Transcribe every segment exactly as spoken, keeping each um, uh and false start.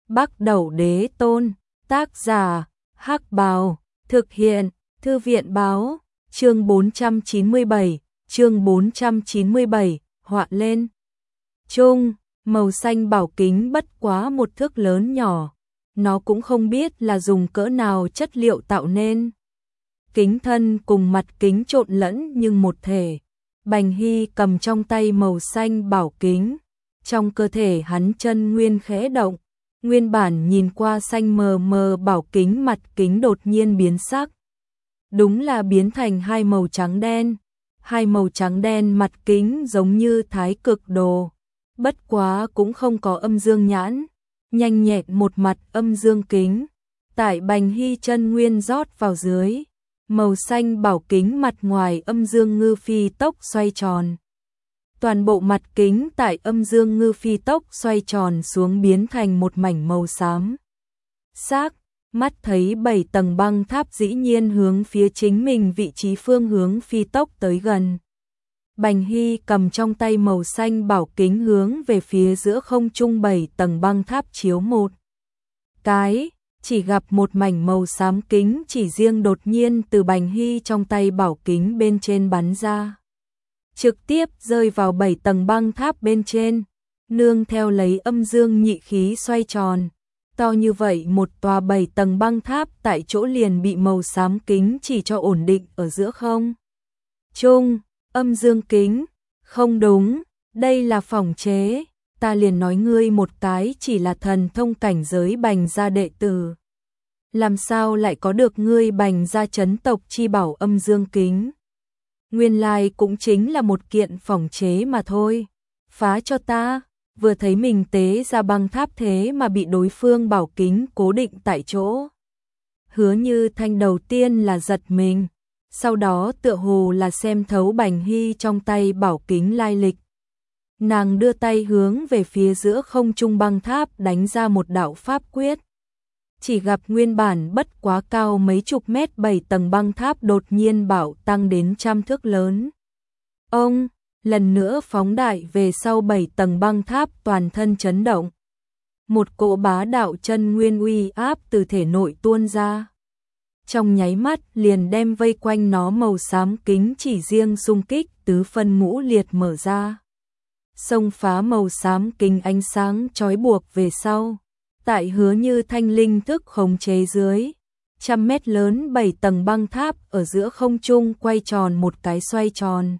Bắc Đẩu Đế Tôn, tác giả, Hắc Bào, thực hiện, Thư viện Báo, chương bốn trăm chín mươi bảy, chương bốn trăm chín mươi bảy, họa lên. Chung, màu xanh bảo kính bất quá một thước lớn nhỏ, nó cũng không biết là dùng cỡ nào chất liệu tạo nên. Kính thân cùng mặt kính trộn lẫn nhưng một thể. Bành Hy cầm trong tay màu xanh bảo kính, trong cơ thể hắn chân nguyên khẽ động, nguyên bản nhìn qua xanh mờ mờ bảo kính mặt kính đột nhiên biến sắc. Đúng là biến thành hai màu trắng đen, hai màu trắng đen mặt kính giống như thái cực đồ, bất quá cũng không có âm dương nhãn, nhanh nhẹn một mặt âm dương kính, tại Bành Hy chân nguyên rót vào dưới. Màu xanh bảo kính mặt ngoài âm dương ngư phi tốc xoay tròn. Toàn bộ mặt kính tại âm dương ngư phi tốc xoay tròn xuống biến thành một mảnh màu xám. Xác, mắt thấy bảy tầng băng tháp dĩ nhiên hướng phía chính mình vị trí phương hướng phi tốc tới gần. Bành Hy cầm trong tay màu xanh bảo kính hướng về phía giữa không trung bảy tầng băng tháp chiếu một cái. Chỉ gặp một mảnh màu xám kính chỉ riêng đột nhiên từ Bành Hy trong tay bảo kính bên trên bắn ra. Trực tiếp rơi vào bảy tầng băng tháp bên trên, nương theo lấy âm dương nhị khí xoay tròn. To như vậy một tòa bảy tầng băng tháp tại chỗ liền bị màu xám kính chỉ cho ổn định ở giữa không. Trung, âm dương kính, không đúng, đây là phỏng chế. Ta liền nói ngươi một cái chỉ là thần thông cảnh giới Bành gia đệ tử. Làm sao lại có được ngươi Bành gia chấn tộc chi bảo âm dương kính? Nguyên lai cũng chính là một kiện phỏng chế mà thôi. Phá cho ta, vừa thấy mình tế ra băng tháp thế mà bị đối phương bảo kính cố định tại chỗ. Hứa Như Thanh đầu tiên là giật mình, sau đó tựa hồ là xem thấu Bành Hy trong tay bảo kính lai lịch. Nàng đưa tay hướng về phía giữa không trung băng tháp đánh ra một đạo pháp quyết. Chỉ gặp nguyên bản bất quá cao mấy chục mét bảy tầng băng tháp đột nhiên bảo tăng đến trăm thước lớn. Ông, lần nữa phóng đại về sau bảy tầng băng tháp toàn thân chấn động. Một cỗ bá đạo chân nguyên uy áp từ thể nội tuôn ra. Trong nháy mắt liền đem vây quanh nó màu xám kính chỉ riêng xung kích tứ phân ngũ liệt mở ra. Xông phá màu xám kính ánh sáng trói buộc về sau, tại Hứa Như Thanh linh thức khống chế dưới, trăm mét lớn bảy tầng băng tháp ở giữa không trung quay tròn một cái xoay tròn.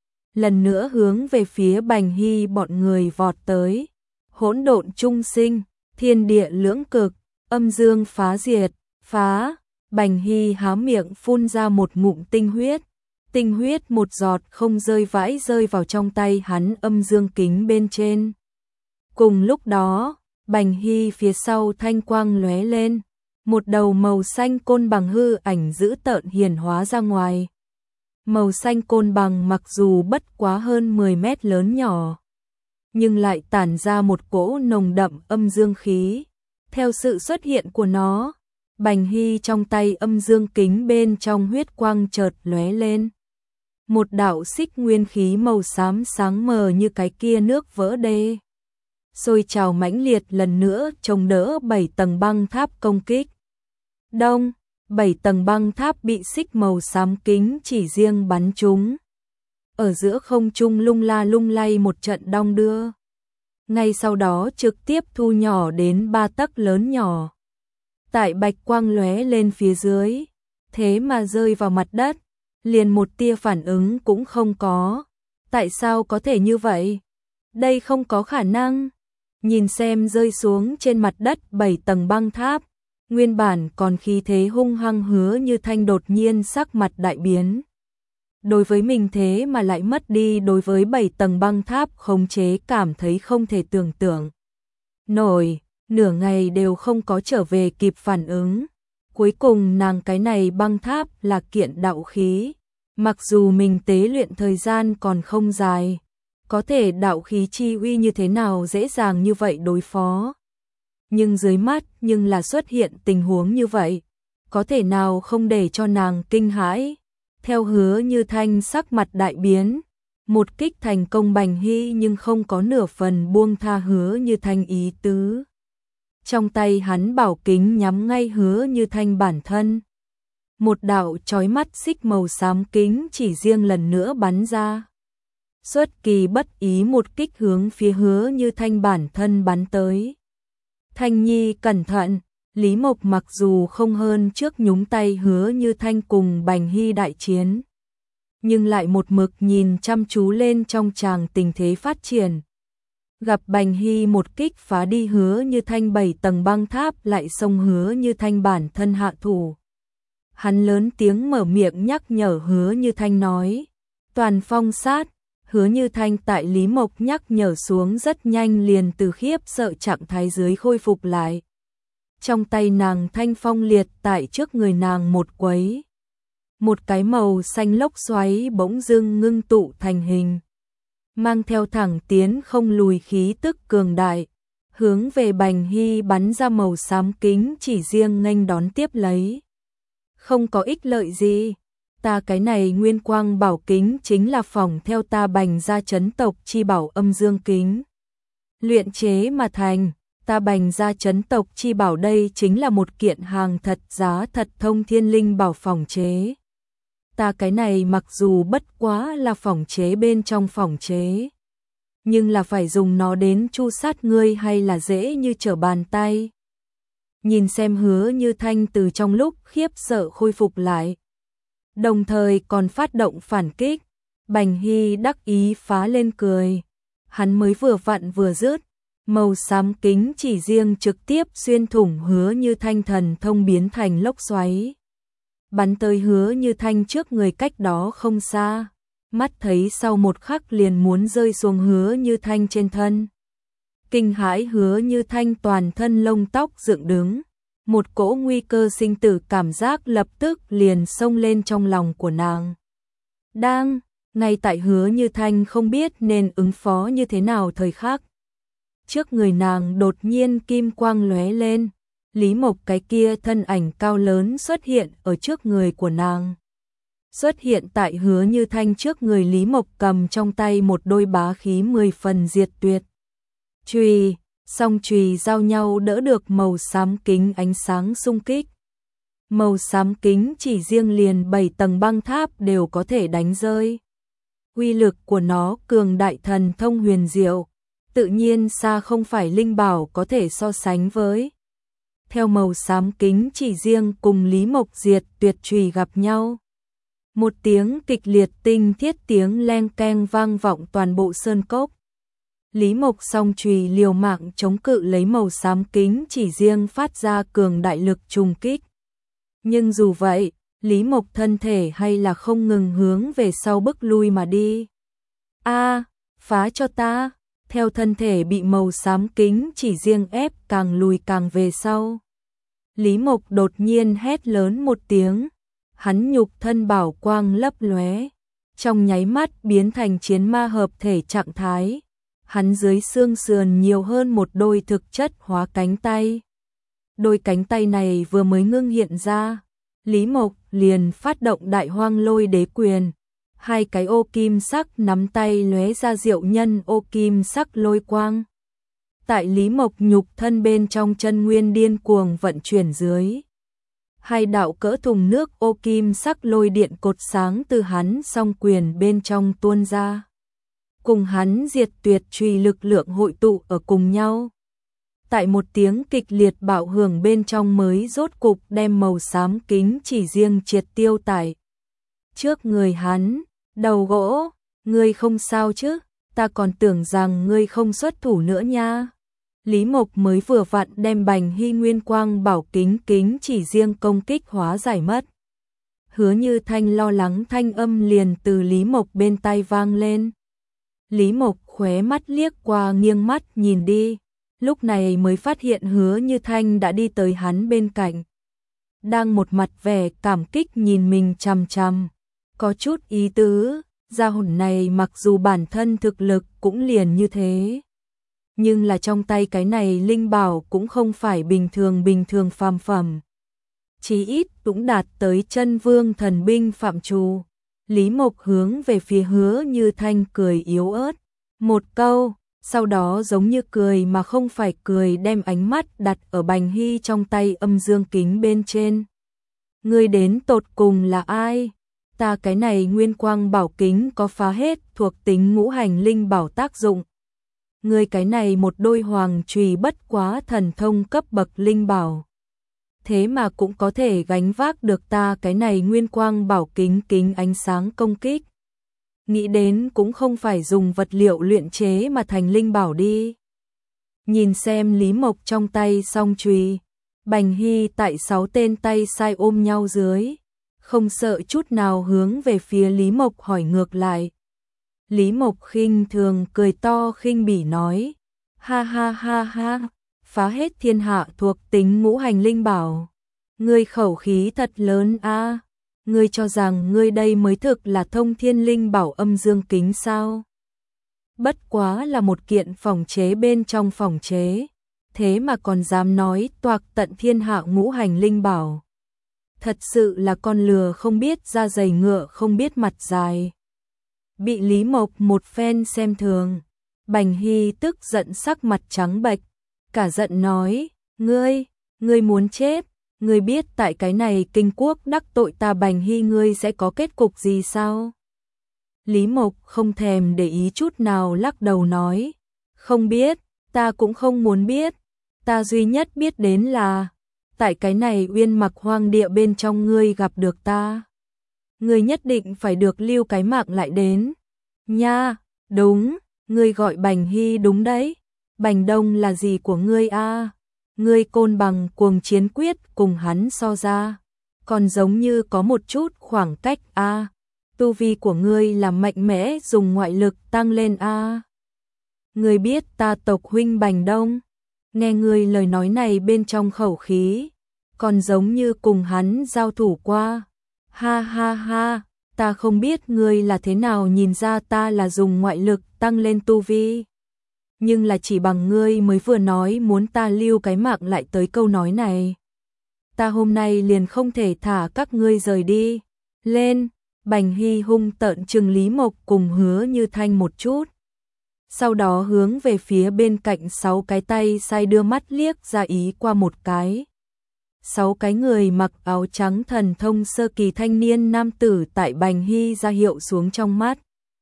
Lần nữa hướng về phía Bành Hy bọn người vọt tới. Hỗn độn trung sinh, thiên địa lưỡng cực, âm dương phá diệt, phá. Bành Hy há miệng phun ra một ngụm tinh huyết. Tinh huyết một giọt không rơi vãi rơi vào trong tay hắn âm dương kính bên trên. Cùng lúc đó, Bành Hy phía sau thanh quang lóe lên, một đầu màu xanh côn bằng hư ảnh dữ tợn hiển hóa ra ngoài. Màu xanh côn bằng mặc dù bất quá hơn mười mét lớn nhỏ, nhưng lại tản ra một cỗ nồng đậm âm dương khí. Theo sự xuất hiện của nó, Bành Hy trong tay âm dương kính bên trong huyết quang chợt lóe lên. Một đạo xích nguyên khí màu xám sáng mờ như cái kia nước vỡ đê. Sôi trào mãnh liệt lần nữa chống đỡ bảy tầng băng tháp công kích. Đông, bảy tầng băng tháp bị xích màu xám kính chỉ riêng bắn trúng. Ở giữa không trung lung la lung lay một trận đong đưa. Ngay sau đó trực tiếp thu nhỏ đến ba tấc lớn nhỏ. Tại bạch quang lóe lên phía dưới, thế mà rơi vào mặt đất. Liền một tia phản ứng cũng không có. Tại sao có thể như vậy? Đây không có khả năng. Nhìn xem rơi xuống trên mặt đất bảy tầng băng tháp, nguyên bản còn khí thế hung hăng Hứa Như Thanh đột nhiên sắc mặt đại biến. Đối với mình thế mà lại mất đi đối với bảy tầng băng tháp khống chế cảm thấy không thể tưởng tượng nổi, nửa ngày đều không có trở về kịp phản ứng. Cuối cùng nàng cái này băng tháp là kiện đạo khí, mặc dù mình tế luyện thời gian còn không dài, có thể đạo khí chi uy như thế nào dễ dàng như vậy đối phó. Nhưng dưới mắt nhưng là xuất hiện tình huống như vậy, có thể nào không để cho nàng kinh hãi. Theo Hứa Như Thanh sắc mặt đại biến, một kích thành công Bành Hy nhưng không có nửa phần buông tha Hứa Như Thanh ý tứ. Trong tay hắn bảo kính nhắm ngay Hứa Như Thanh bản thân. Một đạo chói mắt xích màu xám kính chỉ riêng lần nữa bắn ra. Xuất kỳ bất ý một kích hướng phía Hứa Như Thanh bản thân bắn tới. Thanh Nhi cẩn thận, Lý Mộc mặc dù không hơn trước nhúng tay Hứa Như Thanh cùng Bành Hy đại chiến, nhưng lại một mực nhìn chăm chú lên trong tràng tình thế phát triển. Gặp Bành Hy một kích phá đi Hứa Như Thanh bảy tầng băng tháp, lại xông Hứa Như Thanh bản thân hạ thủ. Hắn lớn tiếng mở miệng nhắc nhở Hứa Như Thanh nói, toàn phong sát. Hứa Như Thanh tại Lý Mộc nhắc nhở xuống rất nhanh liền từ khiếp sợ trạng thái dưới khôi phục lại. Trong tay nàng thanh phong liệt tại trước người nàng một quấy. Một cái màu xanh lốc xoáy bỗng dưng ngưng tụ thành hình, mang theo thẳng tiến không lùi khí tức cường đại, hướng về Bành Hy bắn ra màu xám kính chỉ riêng nghênh đón tiếp lấy. Không có ích lợi gì, ta cái này nguyên quang bảo kính chính là phỏng theo ta Bành gia chấn tộc chi bảo âm dương kính luyện chế mà thành. Ta Bành gia chấn tộc chi bảo đây chính là một kiện hàng thật giá thật thông thiên linh bảo phỏng chế. Ta cái này mặc dù bất quá là phỏng chế bên trong phỏng chế, nhưng là phải dùng nó đến chu sát ngươi hay là dễ như trở bàn tay. Nhìn xem Hứa Như Thanh từ trong lúc khiếp sợ khôi phục lại, đồng thời còn phát động phản kích, Bành Hy đắc ý phá lên cười. Hắn mới vừa vặn vừa dứt, màu xám kính chỉ riêng trực tiếp xuyên thủng Hứa Như Thanh thần thông biến thành lốc xoáy, bắn tới Hứa Như Thanh trước người cách đó không xa. Mắt thấy sau một khắc liền muốn rơi xuống Hứa Như Thanh trên thân. Kinh hãi Hứa Như Thanh toàn thân lông tóc dựng đứng, một cỗ nguy cơ sinh tử cảm giác lập tức liền xông lên trong lòng của nàng. Đang, ngay tại Hứa Như Thanh không biết nên ứng phó như thế nào thời khắc, trước người nàng đột nhiên kim quang lóe lên, Lý Mộc cái kia thân ảnh cao lớn xuất hiện ở trước người của nàng. Xuất hiện tại Hứa Như Thanh trước người, Lý Mộc cầm trong tay một đôi bá khí mười phần diệt tuyệt chùy, song chùy giao nhau đỡ được màu xám kính ánh sáng xung kích. Màu xám kính chỉ riêng liền bảy tầng băng tháp đều có thể đánh rơi. Uy lực của nó cường đại, thần thông huyền diệu, tự nhiên xa không phải linh bảo có thể so sánh với. Theo màu xám kính chỉ riêng cùng Lý Mộc diệt tuyệt chùy gặp nhau, một tiếng kịch liệt tinh thiết tiếng leng keng vang vọng toàn bộ sơn cốc. Lý Mộc song chùy liều mạng chống cự lấy màu xám kính chỉ riêng phát ra cường đại lực trùng kích. Nhưng dù vậy, Lý Mộc thân thể hay là không ngừng hướng về sau bước lui mà đi. A, phá cho ta! Theo thân thể bị màu xám kính chỉ riêng ép càng lùi càng về sau, Lý Mộc đột nhiên hét lớn một tiếng, hắn nhục thân bảo quang lấp lóe, trong nháy mắt biến thành chiến ma hợp thể trạng thái. Hắn dưới xương sườn nhiều hơn một đôi thực chất hóa cánh tay. Đôi cánh tay này vừa mới ngưng hiện ra, Lý Mộc liền phát động đại hoang lôi đế quyền. Hai cái ô kim sắc nắm tay lóe ra diệu nhân ô kim sắc lôi quang. Tại Lý Mộc nhục thân bên trong chân nguyên điên cuồng vận chuyển dưới, hai đạo cỡ thùng nước ô kim sắc lôi điện cột sáng từ hắn song quyền bên trong tuôn ra, cùng hắn diệt tuyệt chùy lực lượng hội tụ ở cùng nhau. Tại một tiếng kịch liệt bạo hưởng bên trong mới rốt cục đem màu xám kính chỉ riêng triệt tiêu tại trước người hắn. Đầu gỗ, ngươi không sao chứ, ta còn tưởng rằng ngươi không xuất thủ nữa nha. Lý Mộc mới vừa vặn đem Bành Hy nguyên quang bảo kính kính chỉ riêng công kích hóa giải mất. Hứa Như Thanh lo lắng thanh âm liền từ Lý Mộc bên tai vang lên. Lý Mộc khóe mắt liếc qua, nghiêng mắt nhìn đi, lúc này mới phát hiện Hứa Như Thanh đã đi tới hắn bên cạnh, đang một mặt vẻ cảm kích nhìn mình chằm chằm. Có chút ý tứ, gia hồn này mặc dù bản thân thực lực cũng liền như thế, nhưng là trong tay cái này linh bảo cũng không phải bình thường bình thường phàm phẩm, chí ít cũng đạt tới chân vương thần binh phạm trù. Lý Mộc hướng về phía Hứa Như Thanh cười yếu ớt một câu, Sau đó giống như cười mà không phải cười đem ánh mắt đặt ở Bành Hy trong tay âm dương kính bên trên. Ngươi đến tột cùng là ai? Ta cái này nguyên quang bảo kính có phá hết thuộc tính ngũ hành linh bảo tác dụng. Ngươi cái này một đôi hoàng chùy bất quá thần thông cấp bậc linh bảo. Thế mà cũng có thể gánh vác được ta cái này nguyên quang bảo kính kính ánh sáng công kích. Nghĩ đến cũng không phải dùng vật liệu luyện chế mà thành linh bảo đi. Nhìn xem Lý Mộc trong tay song chùy, Bành Hy tại sáu tên tay sai ôm nhau dưới, không sợ chút nào hướng về phía Lý Mộc hỏi ngược lại. Lý Mộc khinh thường cười to khinh bỉ nói, ha ha ha ha, phá hết thiên hạ thuộc tính ngũ hành linh bảo. Ngươi khẩu khí thật lớn a, ngươi cho rằng ngươi đây mới thực là thông thiên linh bảo âm dương kính sao? Bất quá là một kiện phòng chế bên trong phòng chế, thế mà còn dám nói toạc tận thiên hạ ngũ hành linh bảo. Thật sự là con lừa không biết da dày ngựa không biết mặt dài. Bị Lý Mộc một phen xem thường, Bành Hy tức giận sắc mặt trắng bệch, cả giận nói, ngươi, ngươi muốn chết, ngươi biết tại cái này kinh quốc đắc tội ta Bành Hy ngươi sẽ có kết cục gì sao? Lý Mộc không thèm để ý chút nào lắc đầu nói, không biết, ta cũng không muốn biết, ta duy nhất biết đến là, tại cái này uyên mặc hoang địa bên trong ngươi gặp được ta. Ngươi nhất định phải được lưu cái mạng lại đến. Nha, đúng, ngươi gọi Bành Hy đúng đấy. Bành Đông là gì của ngươi a? Ngươi côn bằng cuồng chiến quyết cùng hắn so ra, còn giống như có một chút khoảng cách a. Tu vi của ngươi là mạnh mẽ dùng ngoại lực tăng lên a. Ngươi biết ta tộc huynh Bành Đông, nghe ngươi lời nói này bên trong khẩu khí, còn giống như cùng hắn giao thủ qua. Ha ha ha, ta không biết ngươi là thế nào nhìn ra ta là dùng ngoại lực tăng lên tu vi. Nhưng là chỉ bằng ngươi mới vừa nói muốn ta lưu cái mạng lại tới câu nói này. Ta hôm nay liền không thể thả các ngươi rời đi. Lên, Bành Hy hung tợn trừng Lý Mộc cùng Hứa Như Thanh một chút. Sau đó hướng về phía bên cạnh sáu cái tay sai đưa mắt liếc ra ý qua một cái. Sáu cái người mặc áo trắng thần thông sơ kỳ thanh niên nam tử tại Bành Hy ra hiệu xuống trong mắt.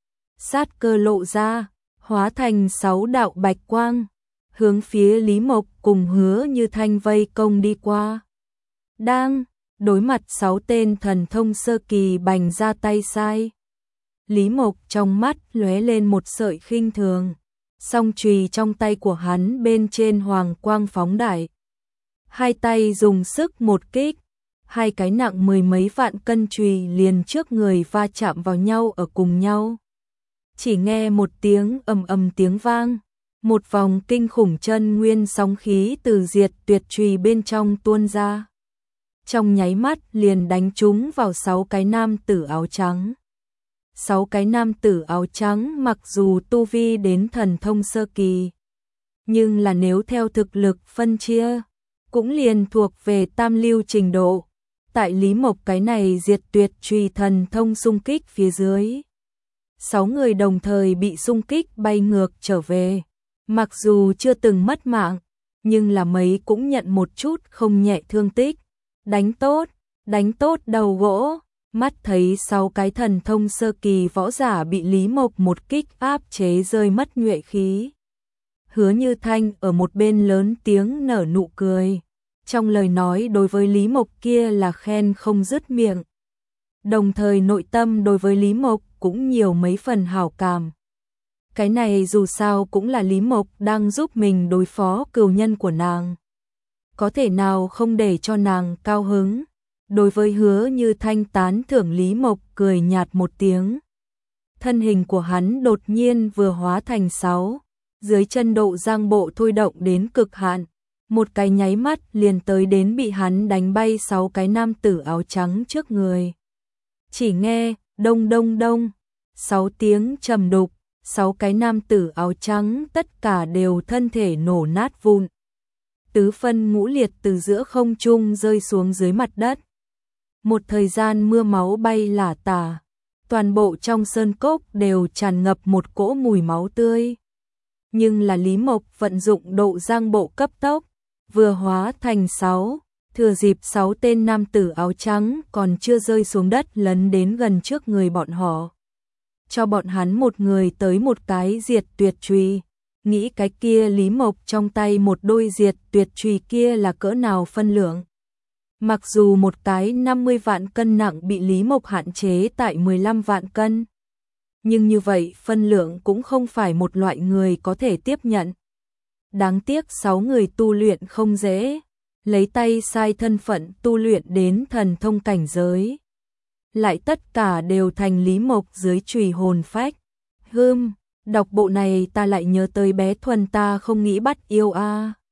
Sát cơ lộ ra, hóa thành sáu đạo bạch quang, hướng phía Lý Mộc cùng Hứa Như Thanh vây công đi qua. Đang đối mặt sáu tên thần thông sơ kỳ Bành ra tay sai. Lý Mộc trong mắt lóe lên một sợi khinh thường, song chùy trong tay của hắn bên trên hoàng quang phóng đại. Hai tay dùng sức một kích, hai cái nặng mười mấy vạn cân chùy liền trước người va chạm vào nhau ở cùng nhau. Chỉ nghe một tiếng ầm ầm tiếng vang, một vòng kinh khủng chân nguyên sóng khí từ diệt tuyệt chùy bên trong tuôn ra. Trong nháy mắt liền đánh trúng vào sáu cái nam tử áo trắng. Sáu cái nam tử áo trắng mặc dù tu vi đến thần thông sơ kỳ, nhưng là nếu theo thực lực phân chia, cũng liền thuộc về tam lưu trình độ. Tại Lý Mộc cái này diệt tuyệt chùy thần thông xung kích phía dưới, sáu người đồng thời bị xung kích bay ngược trở về. Mặc dù chưa từng mất mạng, nhưng là mấy cũng nhận một chút không nhẹ thương tích. Đánh tốt, đánh tốt đầu gỗ. Mắt thấy sáu cái thần thông sơ kỳ võ giả bị Lý Mộc một kích áp chế rơi mất nhuệ khí. Hứa Như Thanh ở một bên lớn tiếng nở nụ cười, trong lời nói đối với Lý Mộc kia là khen không dứt miệng. Đồng thời nội tâm đối với Lý Mộc cũng nhiều mấy phần hảo cảm. Cái này dù sao cũng là Lý Mộc đang giúp mình đối phó cừu nhân của nàng. Có thể nào không để cho nàng cao hứng. Đối với Hứa Như Thanh tán thưởng Lý Mộc cười nhạt một tiếng. Thân hình của hắn đột nhiên vừa hóa thành sáu, dưới chân độ giang bộ thôi động đến cực hạn. Một cái nháy mắt liền tới đến bị hắn đánh bay sáu cái nam tử áo trắng trước người. Chỉ nghe, đông đông đông, sáu tiếng trầm đục, sáu cái nam tử áo trắng tất cả đều thân thể nổ nát vụn. Tứ phân ngũ liệt từ giữa không trung rơi xuống dưới mặt đất. Một thời gian mưa máu bay lả tả, toàn bộ trong sơn cốc đều tràn ngập một cỗ mùi máu tươi. nhưng là Lý Mộc vận dụng độ giang bộ cấp tốc, vừa hóa thành sáu, thừa dịp sáu tên nam tử áo trắng còn chưa rơi xuống đất lấn đến gần trước người bọn họ. Cho bọn hắn một người tới một cái diệt tuyệt chùy, nghĩ cái kia Lý Mộc trong tay một đôi diệt tuyệt chùy kia là cỡ nào phân lượng. Mặc dù một cái năm mươi vạn cân nặng bị Lý Mộc hạn chế tại mười lăm vạn cân, nhưng như vậy phân lượng cũng không phải một loại người có thể tiếp nhận. Đáng tiếc sáu người tu luyện không dễ, lấy tay sai thân phận tu luyện đến thần thông cảnh giới. Lại tất cả đều thành Lý Mộc dưới chùy hồn phách. Hưm, đọc bộ này ta lại nhớ tới bé Thuần ta không nghĩ bắt yêu a. À.